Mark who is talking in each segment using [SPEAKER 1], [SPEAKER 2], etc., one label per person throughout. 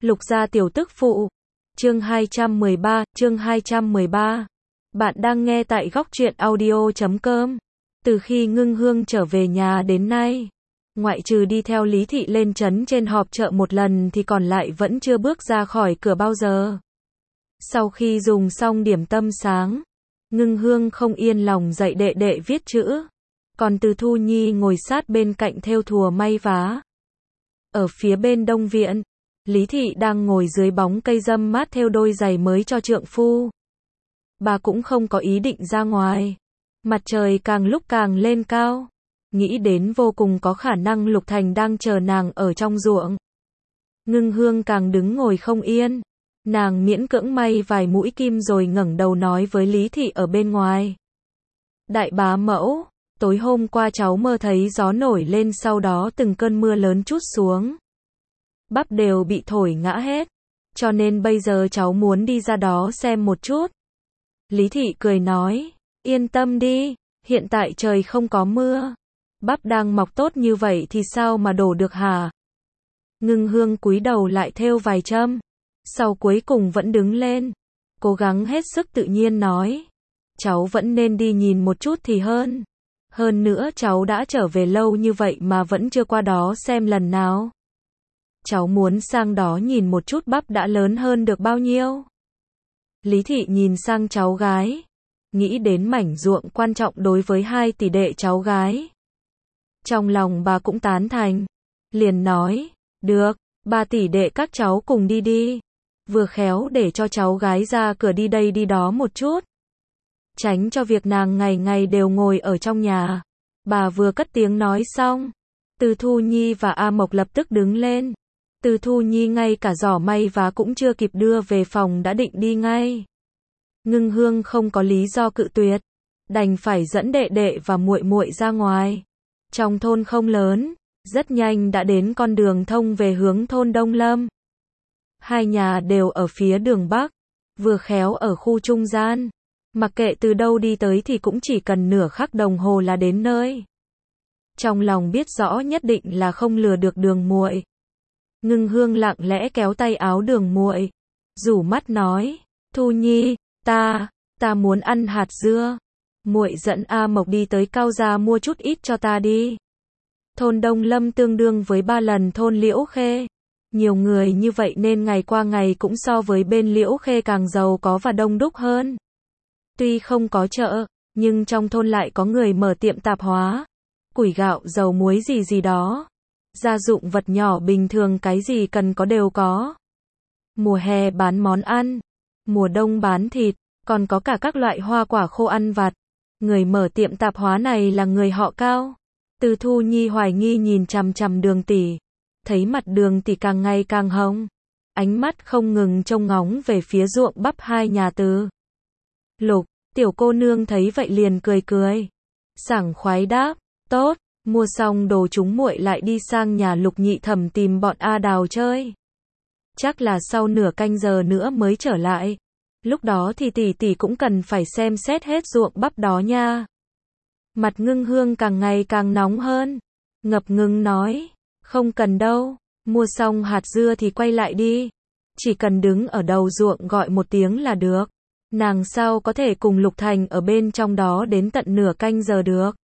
[SPEAKER 1] Lục gia tiểu tức phụ. Chương 213. Bạn đang nghe tại góc truyện audio.com. Từ khi Ngưng Hương trở về nhà đến nay, ngoại trừ đi theo Lý Thị lên trấn trên họp chợ một lần thì còn lại vẫn chưa bước ra khỏi cửa bao giờ. Sau khi dùng xong điểm tâm sáng, Ngưng Hương không yên lòng dạy đệ đệ viết chữ, còn Từ Thu Nhi ngồi sát bên cạnh thêu thùa may vá. Ở phía bên đông viện, Lý Thị đang ngồi dưới bóng cây râm mát thêu đôi giày mới cho trượng phu. Bà cũng không có ý định ra ngoài. Mặt trời càng lúc càng lên cao, nghĩ đến vô cùng có khả năng Lục Thành đang chờ nàng ở trong ruộng. Ngưng Hương càng đứng ngồi không yên, nàng miễn cưỡng may vài mũi kim rồi ngẩng đầu nói với Lý Thị ở bên ngoài. Đại bá mẫu, tối hôm qua cháu mơ thấy gió nổi lên, sau đó từng cơn mưa lớn trút xuống. Bắp đều bị thổi ngã hết, cho nên bây giờ cháu muốn đi ra đó xem một chút. Lý Thị cười nói, yên tâm đi, hiện tại trời không có mưa. Bắp đang mọc tốt như vậy thì sao mà đổ được hả? Ngưng Hương cúi đầu lại thêu vài châm, sau cuối cùng vẫn đứng lên, cố gắng hết sức tự nhiên nói, cháu vẫn nên đi nhìn một chút thì hơn. Hơn nữa cháu đã trở về lâu như vậy mà vẫn chưa qua đó xem lần nào. Cháu muốn sang đó nhìn một chút bắp đã lớn hơn được bao nhiêu. Lý Thị nhìn sang cháu gái, nghĩ đến mảnh ruộng quan trọng đối với hai tỷ đệ cháu gái. Trong lòng bà cũng tán thành, liền nói, được, ba tỷ đệ các cháu cùng đi đi. Vừa khéo để cho cháu gái ra cửa đi đây đi đó một chút, tránh cho việc nàng ngày ngày đều ngồi ở trong nhà. Bà vừa cất tiếng nói xong, Từ Thu Nhi và A Mộc lập tức đứng lên. Từ Thu Nhi ngay cả giỏ may vá cũng chưa kịp đưa về phòng đã định đi ngay. Ngưng Hương không có lý do cự tuyệt, đành phải dẫn đệ đệ và muội muội ra ngoài. Trong thôn không lớn, rất nhanh đã đến con đường thông về hướng thôn Đông Lâm. Hai nhà đều ở phía đường Bắc, vừa khéo ở khu trung gian. Mặc kệ từ đâu đi tới thì cũng chỉ cần nửa khắc đồng hồ là đến nơi. Trong lòng biết rõ nhất định là không lừa được Đường muội. Ngưng Hương lặng lẽ kéo tay áo Đường muội, rủ mắt nói, Thu Nhi, ta muốn ăn hạt dưa. Muội dẫn A Mộc đi tới Cao gia mua chút ít cho ta đi. Thôn Đông Lâm tương đương với 3 lần thôn Liễu Khê. Nhiều người như vậy nên ngày qua ngày cũng so với bên Liễu Khê càng giàu có và đông đúc hơn. Tuy không có chợ, nhưng trong thôn lại có người mở tiệm tạp hóa. Củi gạo, dầu muối gì đó. Gia dụng vật nhỏ bình thường cái gì cần có đều có. Mùa hè bán món ăn, mùa đông bán thịt, còn có cả các loại hoa quả khô ăn vặt. Người mở tiệm tạp hóa này là người họ Cao. Từ Thu Nhi hoài nghi nhìn chằm chằm Đường tỷ, thấy mặt Đường tỷ càng ngày càng hồng, ánh mắt không ngừng trông ngóng về phía ruộng bắp hai nhà Từ Lục. Tiểu cô nương thấy vậy liền cười, sảng khoái đáp, tốt, mua xong đồ chúng muội lại đi sang nhà Lục nhị thẩm tìm bọn A Đào chơi. Chắc là sau nửa canh giờ nữa mới trở lại. Lúc đó thì tỷ tỷ cũng cần phải xem xét hết ruộng bắp đó nha. Mặt Ngưng Hương càng ngày càng nóng hơn, ngập ngừng nói, không cần đâu, mua xong hạt dưa thì quay lại đi. Chỉ cần đứng ở đầu ruộng gọi một tiếng là được. Nàng sao có thể cùng Lục Thành ở bên trong đó đến tận nửa canh giờ được.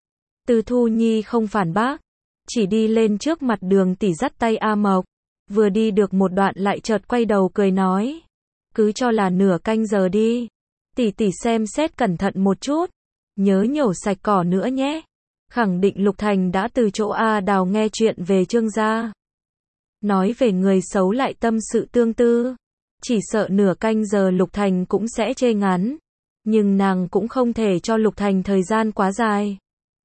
[SPEAKER 1] Từ Thu Nhi không phản bác, chỉ đi lên trước mặt Đường tỷ dắt tay A Mộc. Vừa đi được một đoạn lại chợt quay đầu cười nói, cứ cho là nửa canh giờ đi. Tỷ tỷ xem xét cẩn thận một chút, nhớ nhổ sạch cỏ nữa nhé. Khẳng định Lục Thành đã từ chỗ A Đào nghe chuyện về Trương gia. Nói về người xấu lại tâm sự tương tư. Chỉ sợ nửa canh giờ Lục Thành cũng sẽ chê ngắn. Nhưng nàng cũng không thể cho Lục Thành thời gian quá dài.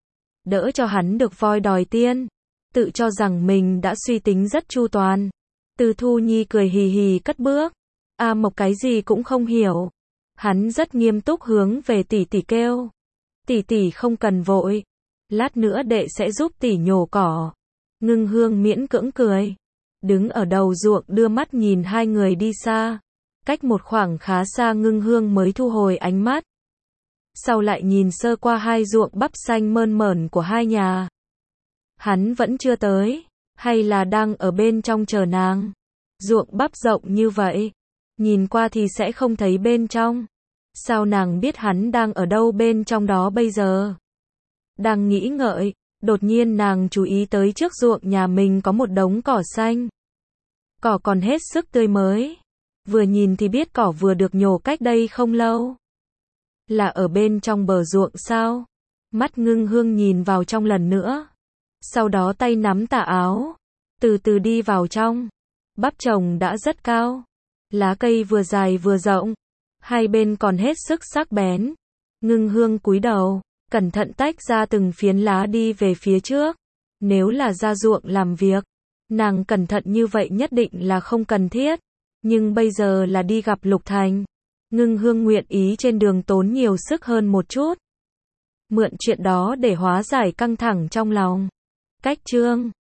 [SPEAKER 1] Đỡ cho hắn được voi đòi tiên. Tự cho rằng mình đã suy tính rất chu toàn. Từ Thu Nhi cười hì hì cất bước. A Mộc cái gì cũng không hiểu. Hắn rất nghiêm túc hướng về tỷ tỷ kêu. Tỷ tỷ không cần vội. Lát nữa đệ sẽ giúp tỷ nhổ cỏ. Ngưng Hương miễn cưỡng cười. Đứng ở đầu ruộng đưa mắt nhìn hai người đi xa. Cách một khoảng khá xa Ngưng Hương mới thu hồi ánh mắt. Sau lại nhìn sơ qua hai ruộng bắp xanh mơn mởn của hai nhà. Hắn vẫn chưa tới, hay là đang ở bên trong chờ nàng. Ruộng bắp rộng như vậy, nhìn qua thì sẽ không thấy bên trong. Sao nàng biết hắn đang ở đâu bên trong đó bây giờ? Đang nghĩ ngợi, đột nhiên nàng chú ý tới trước ruộng nhà mình có một đống cỏ xanh. Cỏ còn hết sức tươi mới. Vừa nhìn thì biết cỏ vừa được nhổ cách đây không lâu. Là ở bên trong bờ ruộng sao? Mắt Ngưng Hương nhìn vào trong lần nữa. Sau đó tay nắm tà áo, từ từ đi vào trong. Bắp trồng đã rất cao. Lá cây vừa dài vừa rộng. Hai bên còn hết sức sắc bén. Ngưng Hương cúi đầu, cẩn thận tách ra từng phiến lá đi về phía trước. Nếu là ra ruộng làm việc, nàng cẩn thận như vậy nhất định là không cần thiết. Nhưng bây giờ là đi gặp Lục Thành. Ngưng Hương nguyện ý trên đường tốn nhiều sức hơn một chút. Mượn chuyện đó để hóa giải căng thẳng trong lòng. Cách chương